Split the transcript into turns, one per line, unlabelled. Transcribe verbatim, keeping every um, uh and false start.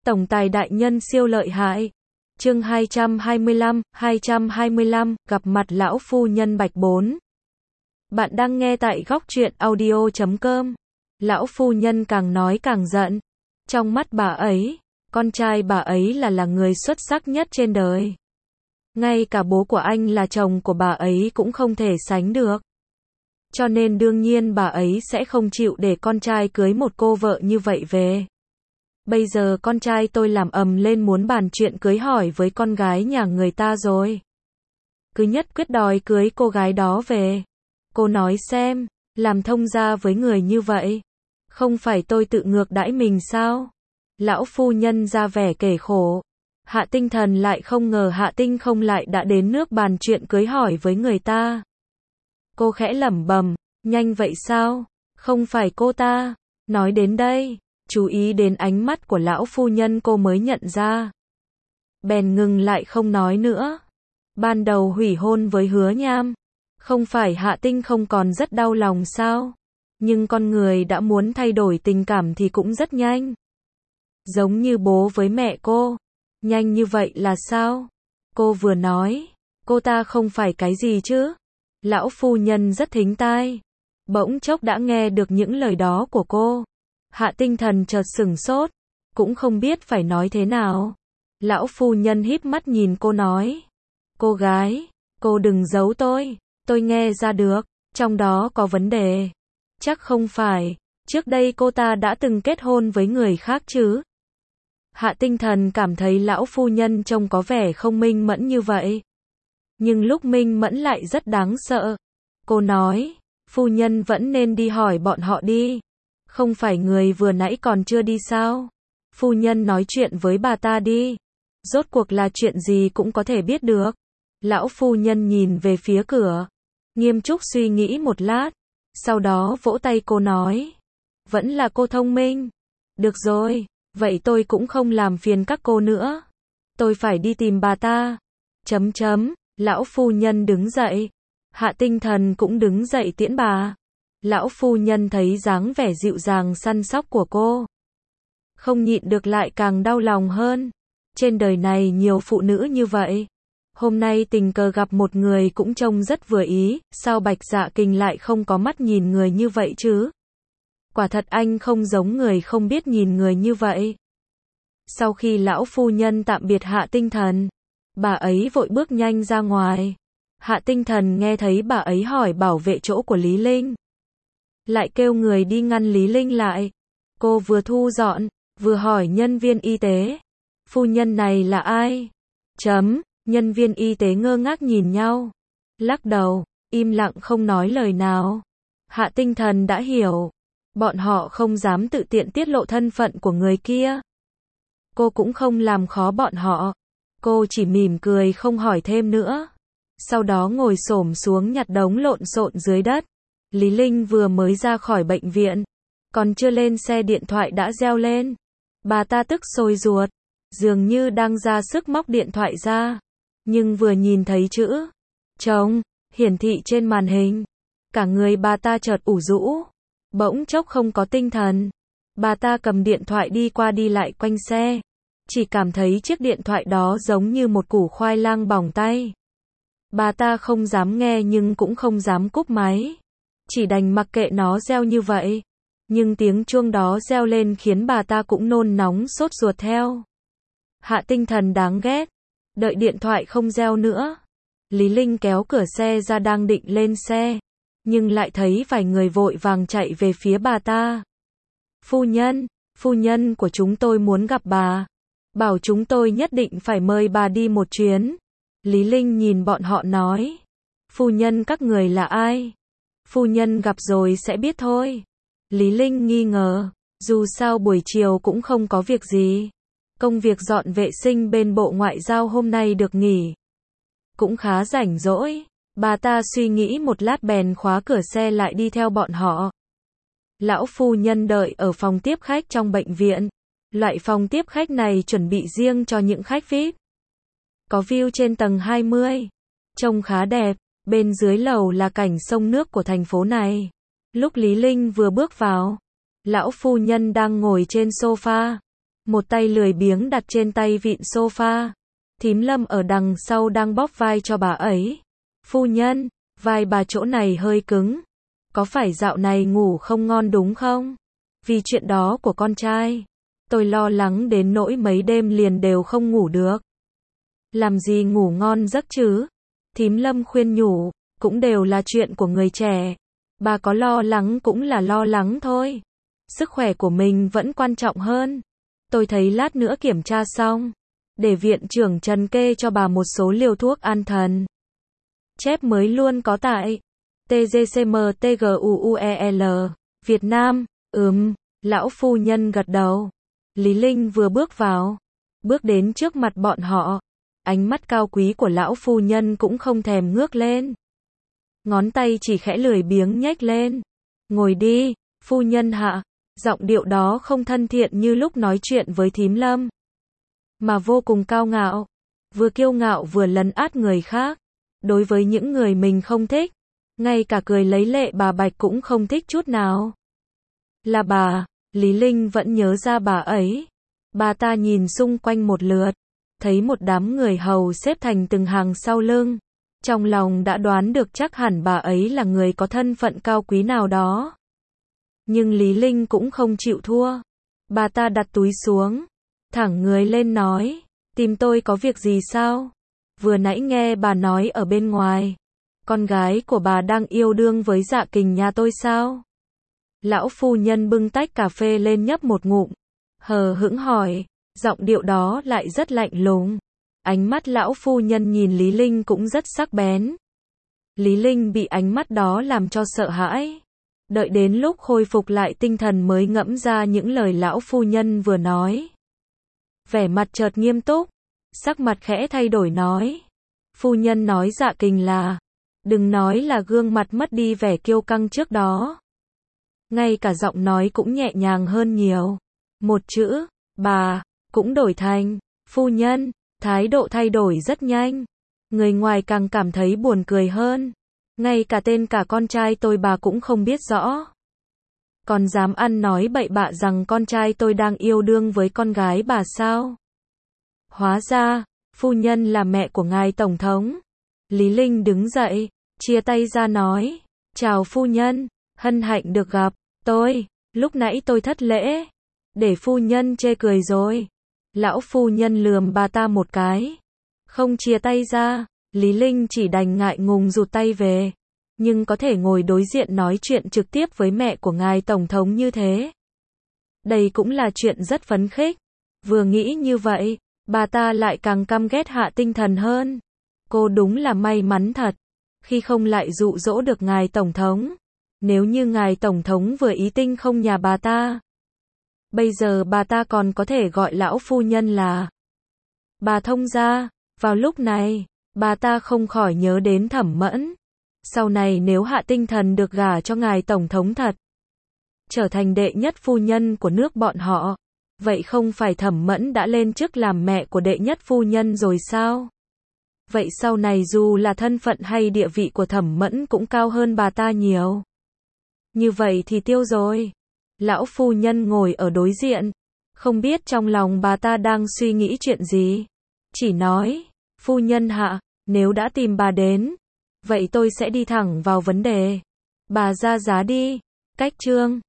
Tổng tài đại nhân siêu lợi hại. Chương hai trăm hai mươi lăm, hai trăm hai mươi lăm, gặp mặt lão phu nhân Bạch bốn. Bạn đang nghe tại góc truyện audio chấm com. Lão phu nhân càng nói càng giận. Trong mắt bà ấy, con trai bà ấy là là người xuất sắc nhất trên đời. Ngay cả bố của anh là chồng của bà ấy cũng không thể sánh được. Cho nên đương nhiên bà ấy sẽ không chịu để con trai cưới một cô vợ như vậy về. Bây giờ con trai tôi làm ầm lên muốn bàn chuyện cưới hỏi với con gái nhà người ta rồi. Cứ nhất quyết đòi cưới cô gái đó về. Cô nói xem, làm thông gia với người như vậy. Không phải tôi tự ngược đãi mình sao? Lão phu nhân ra vẻ kể khổ. Hạ Tinh Thần lại không ngờ Hạ Tinh không lại đã đến nước bàn chuyện cưới hỏi với người ta. Cô khẽ lẩm bẩm, nhanh vậy sao? Không phải cô ta. Nói đến đây, chú ý đến ánh mắt của lão phu nhân cô mới nhận ra. Bèn ngừng lại không nói nữa. Ban đầu hủy hôn với Hứa Nham. Không phải Hạ Tinh không còn rất đau lòng sao? Nhưng con người đã muốn thay đổi tình cảm thì cũng rất nhanh. Giống như bố với mẹ cô. Nhanh như vậy là sao? Cô vừa nói, cô ta không phải cái gì chứ? Lão phu nhân rất thính tai. Bỗng chốc đã nghe được những lời đó của cô. Hạ Tinh Thần chợt sửng sốt, cũng không biết phải nói thế nào. Lão phu nhân híp mắt nhìn cô nói. Cô gái, cô đừng giấu tôi, tôi nghe ra được, trong đó có vấn đề. Chắc không phải, trước đây cô ta đã từng kết hôn với người khác chứ? Hạ Tinh Thần cảm thấy lão phu nhân trông có vẻ không minh mẫn như vậy. Nhưng lúc minh mẫn lại rất đáng sợ. Cô nói, phu nhân vẫn nên đi hỏi bọn họ đi. Không phải người vừa nãy còn chưa đi sao? Phu nhân nói chuyện với bà ta đi. Rốt cuộc là chuyện gì cũng có thể biết được. Lão phu nhân nhìn về phía cửa. Nghiêm túc suy nghĩ một lát. Sau đó vỗ tay cô nói. Vẫn là cô thông minh. Được rồi, vậy tôi cũng không làm phiền các cô nữa. Tôi phải đi tìm bà ta. Chấm chấm, lão phu nhân đứng dậy. Hạ Tinh Thần cũng đứng dậy tiễn bà. Lão phu nhân thấy dáng vẻ dịu dàng săn sóc của cô. Không nhịn được lại càng đau lòng hơn. Trên đời này nhiều phụ nữ như vậy. Hôm nay tình cờ gặp một người cũng trông rất vừa ý, sao Bạch Dạ Kình lại không có mắt nhìn người như vậy chứ? Quả thật anh không giống người không biết nhìn người như vậy. Sau khi lão phu nhân tạm biệt Hạ Tinh Thần, bà ấy vội bước nhanh ra ngoài. Hạ Tinh Thần nghe thấy bà ấy hỏi bảo vệ chỗ của Lý Linh. Lại kêu người đi ngăn Lý Linh lại. Cô vừa thu dọn, vừa hỏi nhân viên y tế. Phu nhân này là ai? Chấm, nhân viên y tế ngơ ngác nhìn nhau. Lắc đầu, im lặng không nói lời nào. Hạ Tinh Thần đã hiểu. Bọn họ không dám tự tiện tiết lộ thân phận của người kia. Cô cũng không làm khó bọn họ. Cô chỉ mỉm cười không hỏi thêm nữa. Sau đó ngồi xổm xuống nhặt đống lộn xộn dưới đất. Lý Linh vừa mới ra khỏi bệnh viện. Còn chưa lên xe điện thoại đã reo lên. Bà ta tức sôi ruột. Dường như đang ra sức móc điện thoại ra. Nhưng vừa nhìn thấy chữ trống hiển thị trên màn hình. Cả người bà ta chợt ủ rũ. Bỗng chốc không có tinh thần. Bà ta cầm điện thoại đi qua đi lại quanh xe. Chỉ cảm thấy chiếc điện thoại đó giống như một củ khoai lang bỏng tay. Bà ta không dám nghe nhưng cũng không dám cúp máy. Chỉ đành mặc kệ nó reo như vậy. Nhưng tiếng chuông đó reo lên khiến bà ta cũng nôn nóng sốt ruột theo. Hạ Tinh Thần đáng ghét. Đợi điện thoại không reo nữa. Lý Linh kéo cửa xe ra đang định lên xe. Nhưng lại thấy vài người vội vàng chạy về phía bà ta. Phu nhân, phu nhân của chúng tôi muốn gặp bà. Bảo chúng tôi nhất định phải mời bà đi một chuyến. Lý Linh nhìn bọn họ nói. Phu nhân các người là ai? Phu nhân gặp rồi sẽ biết thôi. Lý Linh nghi ngờ. Dù sao buổi chiều cũng không có việc gì. Công việc dọn vệ sinh bên Bộ Ngoại giao hôm nay được nghỉ. Cũng khá rảnh rỗi. Bà ta suy nghĩ một lát bèn khóa cửa xe lại đi theo bọn họ. Lão phu nhân đợi ở phòng tiếp khách trong bệnh viện. Loại phòng tiếp khách này chuẩn bị riêng cho những khách vi ai pi. Có view trên tầng hai mươi. Trông khá đẹp. Bên dưới lầu là cảnh sông nước của thành phố này. Lúc Lý Linh vừa bước vào, lão phu nhân đang ngồi trên sofa. một tay lười biếng đặt trên tay vịn sofa. Thím Lâm ở đằng sau đang bóp vai cho bà ấy. Phu nhân, vai bà chỗ này hơi cứng. Có phải dạo này ngủ không ngon đúng không? Vì chuyện đó của con trai. Tôi lo lắng đến nỗi mấy đêm liền đều không ngủ được. Làm gì ngủ ngon giấc chứ? Thím Lâm khuyên nhủ, cũng đều là chuyện của người trẻ. Bà có lo lắng cũng là lo lắng thôi. Sức khỏe của mình vẫn quan trọng hơn. Tôi thấy lát nữa kiểm tra xong, để viện trưởng Trần kê cho bà một số liều thuốc an thần. Chép mới luôn có tại T G C M T G U U E L, Việt Nam. Ừm, lão phu nhân gật đầu. Lý Linh vừa bước vào, bước đến trước mặt bọn họ. Ánh mắt cao quý của lão phu nhân cũng không thèm ngước lên. Ngón tay chỉ khẽ lười biếng nhếch lên. Ngồi đi, phu nhân hạ. Giọng điệu đó không thân thiện như lúc nói chuyện với thím Lâm, mà vô cùng cao ngạo. Vừa kiêu ngạo vừa lấn át người khác. Đối với những người mình không thích, ngay cả cười lấy lệ bà Bạch cũng không thích chút nào. Là bà, Lý Linh vẫn nhớ ra bà ấy. Bà ta nhìn xung quanh một lượt, thấy một đám người hầu xếp thành từng hàng sau lưng. Trong lòng đã đoán được chắc hẳn bà ấy là người có thân phận cao quý nào đó. Nhưng Lý Linh cũng không chịu thua. Bà ta đặt túi xuống, thẳng người lên nói, tìm tôi có việc gì sao? Vừa nãy nghe bà nói ở bên ngoài, con gái của bà đang yêu đương với Dạ Kình nhà tôi sao? Lão phu nhân bưng tách cà phê lên nhấp một ngụm, hờ hững hỏi, giọng điệu đó lại rất lạnh lùng. Ánh mắt lão phu nhân nhìn Lý Linh cũng rất sắc bén. Lý Linh bị ánh mắt đó làm cho sợ hãi. Đợi đến lúc khôi phục lại tinh thần mới ngẫm ra những lời lão phu nhân vừa nói. Vẻ mặt chợt nghiêm túc, sắc mặt khẽ thay đổi nói. Phu nhân nói Dạ Kình là, đừng nói là gương mặt mất đi vẻ kiêu căng trước đó. Ngay cả giọng nói cũng nhẹ nhàng hơn nhiều. Một chữ, bà, cũng đổi thành, phu nhân, thái độ thay đổi rất nhanh. Người ngoài càng cảm thấy buồn cười hơn. Ngay cả tên cả con trai tôi bà cũng không biết rõ. Còn dám ăn nói bậy bạ rằng con trai tôi đang yêu đương với con gái bà sao? Hóa ra, phu nhân là mẹ của ngài tổng thống. Lý Linh đứng dậy, chia tay ra nói, chào phu nhân, hân hạnh được gặp, tôi, lúc nãy tôi thất lễ, để phu nhân chê cười rồi. Lão phu nhân lườm bà ta một cái, không chia tay ra. Lý Linh chỉ đành ngại ngùng rụt tay về. Nhưng có thể ngồi đối diện nói chuyện trực tiếp với mẹ của ngài tổng thống như thế, đây cũng là chuyện rất phấn khích. Vừa nghĩ như vậy, bà ta lại càng căm ghét hạ tinh thần hơn. Cô đúng là may mắn thật, khi không lại dụ dỗ được ngài tổng thống. Nếu như ngài tổng thống vừa ý tinh không nhà bà ta, bây giờ bà ta còn có thể gọi lão phu nhân là bà thông gia. Vào lúc này, bà ta không khỏi nhớ đến Thẩm Mẫn. Sau này nếu hạ tinh thần được gả cho ngài tổng thống thật, trở thành đệ nhất phu nhân của nước bọn họ, vậy không phải Thẩm Mẫn đã lên chức làm mẹ của đệ nhất phu nhân rồi sao? Vậy sau này dù là thân phận hay địa vị của Thẩm Mẫn cũng cao hơn bà ta nhiều. Như vậy thì tiêu rồi. Lão phu nhân ngồi ở đối diện, không biết trong lòng bà ta đang suy nghĩ chuyện gì. Chỉ nói, phu nhân hạ, nếu đã tìm bà đến, vậy tôi sẽ đi thẳng vào vấn đề. Bà ra giá đi. Cách chương